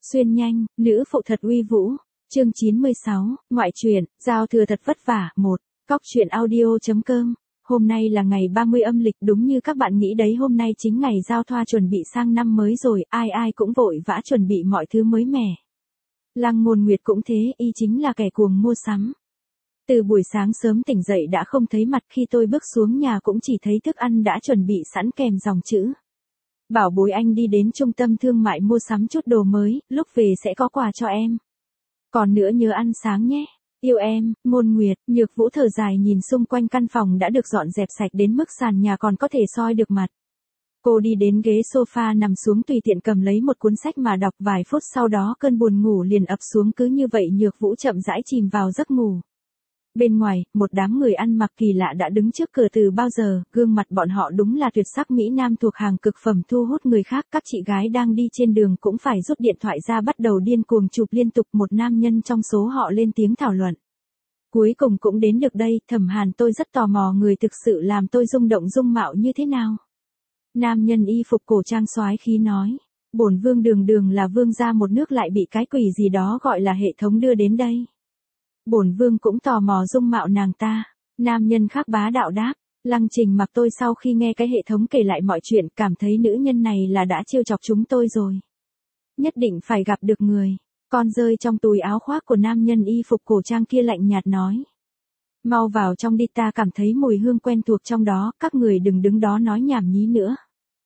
Xuyên nhanh, nữ phụ thật uy vũ. Chương 96, ngoại truyện, giao thừa thật vất vả. 1. Cóc truyện audio.com. Hôm nay là ngày 30 âm lịch, đúng như các bạn nghĩ đấy, hôm nay chính ngày giao thoa chuẩn bị sang năm mới rồi, ai ai cũng vội vã chuẩn bị mọi thứ mới mẻ. Lăng Ngôn Nguyệt cũng thế, y chính là kẻ cuồng mua sắm. Từ buổi sáng sớm tỉnh dậy đã không thấy mặt, khi tôi bước xuống nhà cũng chỉ thấy thức ăn đã chuẩn bị sẵn kèm dòng chữ: bảo bối anh đi đến trung tâm thương mại mua sắm chút đồ mới, lúc về sẽ có quà cho em. Còn nữa nhớ ăn sáng nhé. Yêu em. Ngôn Nguyệt. Nhược Vũ thở dài nhìn xung quanh căn phòng đã được dọn dẹp sạch đến mức sàn nhà còn có thể soi được mặt. Cô đi đến ghế sofa nằm xuống tùy tiện cầm lấy một cuốn sách mà đọc, vài phút sau đó cơn buồn ngủ liền ập xuống, cứ như vậy Nhược Vũ chậm rãi chìm vào giấc ngủ. Bên ngoài, một đám người ăn mặc kỳ lạ đã đứng trước cửa từ bao giờ, gương mặt bọn họ đúng là tuyệt sắc mỹ nam thuộc hàng cực phẩm thu hút người khác. Các chị gái đang đi trên đường cũng phải rút điện thoại ra bắt đầu điên cuồng chụp liên tục. Một nam nhân trong số họ lên tiếng thảo luận: cuối cùng cũng đến được đây, Thẩm Hàn, tôi rất tò mò người thực sự làm tôi rung động dung mạo như thế nào. Nam nhân y phục cổ trang soái khí nói: bổn vương đường đường là vương gia một nước lại bị cái quỷ gì đó gọi là hệ thống đưa đến đây. Bổn vương cũng tò mò dung mạo nàng ta. Nam nhân khác bá đạo đáp: Lăng Trình Mặc, tôi sau khi nghe cái hệ thống kể lại mọi chuyện, cảm thấy nữ nhân này là đã trêu chọc chúng tôi rồi. Nhất định phải gặp được người. Con rơi trong túi áo khoác của nam nhân y phục cổ trang kia lạnh nhạt nói: mau vào trong đi, ta cảm thấy mùi hương quen thuộc trong đó, các người đừng đứng đó nói nhảm nhí nữa.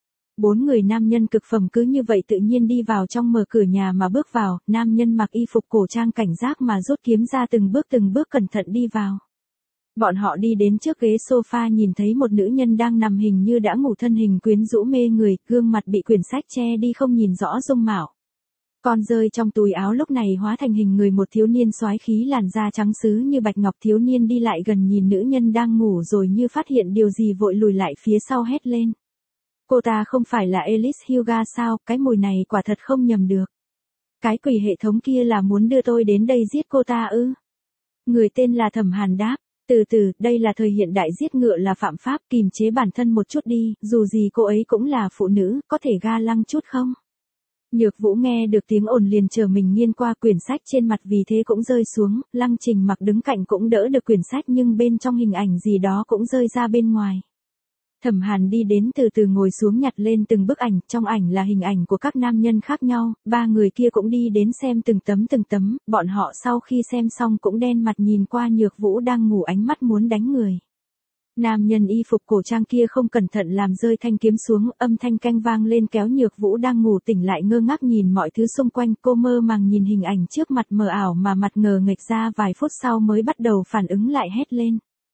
4 người nam nhân cực phẩm cứ như vậy tự nhiên đi vào trong, mở cửa nhà mà bước vào. Nam nhân mặc y phục cổ trang cảnh giác mà rút kiếm ra, từng bước cẩn thận đi vào. Bọn họ đi đến trước ghế sofa, nhìn thấy một nữ nhân đang nằm hình như đã ngủ, thân hình quyến rũ mê người, gương mặt bị quyển sách che đi không nhìn rõ dung mạo. Con rơi trong túi áo lúc này hóa thành hình người một thiếu niên soái khí, làn da trắng sứ như bạch ngọc. Thiếu niên đi lại gần nhìn nữ nhân đang ngủ rồi như phát hiện điều gì vội lùi lại phía sau hét lên: cô ta không phải là Alice Huga sao, cái mùi này quả thật không nhầm được. Cái quỷ hệ thống kia là muốn đưa tôi đến đây giết cô ta ư? Người tên là Thẩm Hàn đáp: từ từ, đây là thời hiện đại, giết ngựa là phạm pháp, kìm chế bản thân một chút đi, dù gì cô ấy cũng là phụ nữ, có thể ga lăng chút không? Nhược Vũ nghe được tiếng ồn liền trở mình nghiêng qua, quyển sách trên mặt vì thế cũng rơi xuống. Lăng Trình Mặc đứng cạnh cũng đỡ được quyển sách, nhưng bên trong hình ảnh gì đó cũng rơi ra bên ngoài. Thẩm Hàn đi đến từ từ ngồi xuống nhặt lên từng bức ảnh, trong ảnh là hình ảnh của các nam nhân khác nhau, 3 người kia cũng đi đến xem từng tấm, bọn họ sau khi xem xong cũng đen mặt nhìn qua Nhược Vũ đang ngủ, ánh mắt muốn đánh người. Nam nhân y phục cổ trang kia không cẩn thận làm rơi thanh kiếm xuống, âm thanh canh vang lên kéo Nhược Vũ đang ngủ tỉnh lại, ngơ ngác nhìn mọi thứ xung quanh. Cô mơ màng nhìn hình ảnh trước mặt mờ ảo mà mặt ngờ nghệch ra, vài phút sau mới bắt đầu phản ứng lại, hét lên: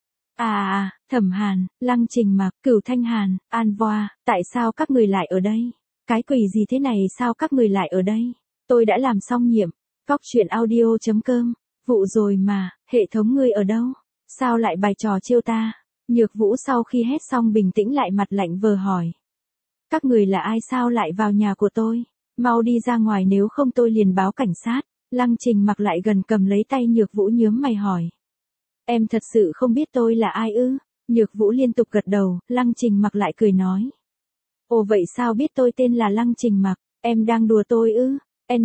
Thẩm Hàn, Lăng Trình Mặc, Cửu Thanh Hàn, An Voa, tại sao các người lại ở đây? Cái quỷ gì thế này, sao các người lại ở đây? Tôi đã làm xong nhiệm. Cóc truyện audio.com. Vụ rồi mà, hệ thống ngươi ở đâu? Sao lại bày trò trêu ta? Nhược Vũ sau khi hét xong bình tĩnh lại, mặt lạnh vờ hỏi: các người là ai, sao lại vào nhà của tôi? Mau đi ra ngoài nếu không tôi liền báo cảnh sát. Lăng Trình Mặc lại gần cầm lấy tay Nhược Vũ nhướng mày hỏi: em thật sự không biết tôi là ai ư? Nhược Vũ liên tục gật đầu. Lăng Trình Mặc lại cười nói: ồ vậy sao biết tôi tên là Lăng Trình Mặc? Em đang đùa tôi ư?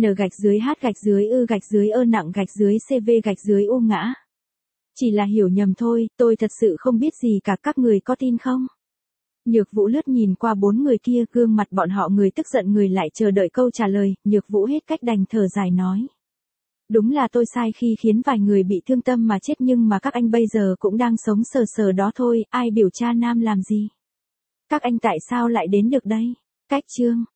N-H-H-ư-ơ-nặng-dưới-CV-u ngã. Chỉ là hiểu nhầm thôi, tôi thật sự không biết gì cả, các người có tin không? Nhược Vũ lướt nhìn qua 4 người kia, gương mặt bọn họ người tức giận người lại chờ đợi câu trả lời. Nhược Vũ hết cách đành thở dài nói: đúng là tôi sai khi khiến vài người bị thương tâm mà chết, nhưng mà các anh bây giờ cũng đang sống sờ sờ đó thôi, ai biểu cha nam làm gì? Các anh tại sao lại đến được đây? Cách chương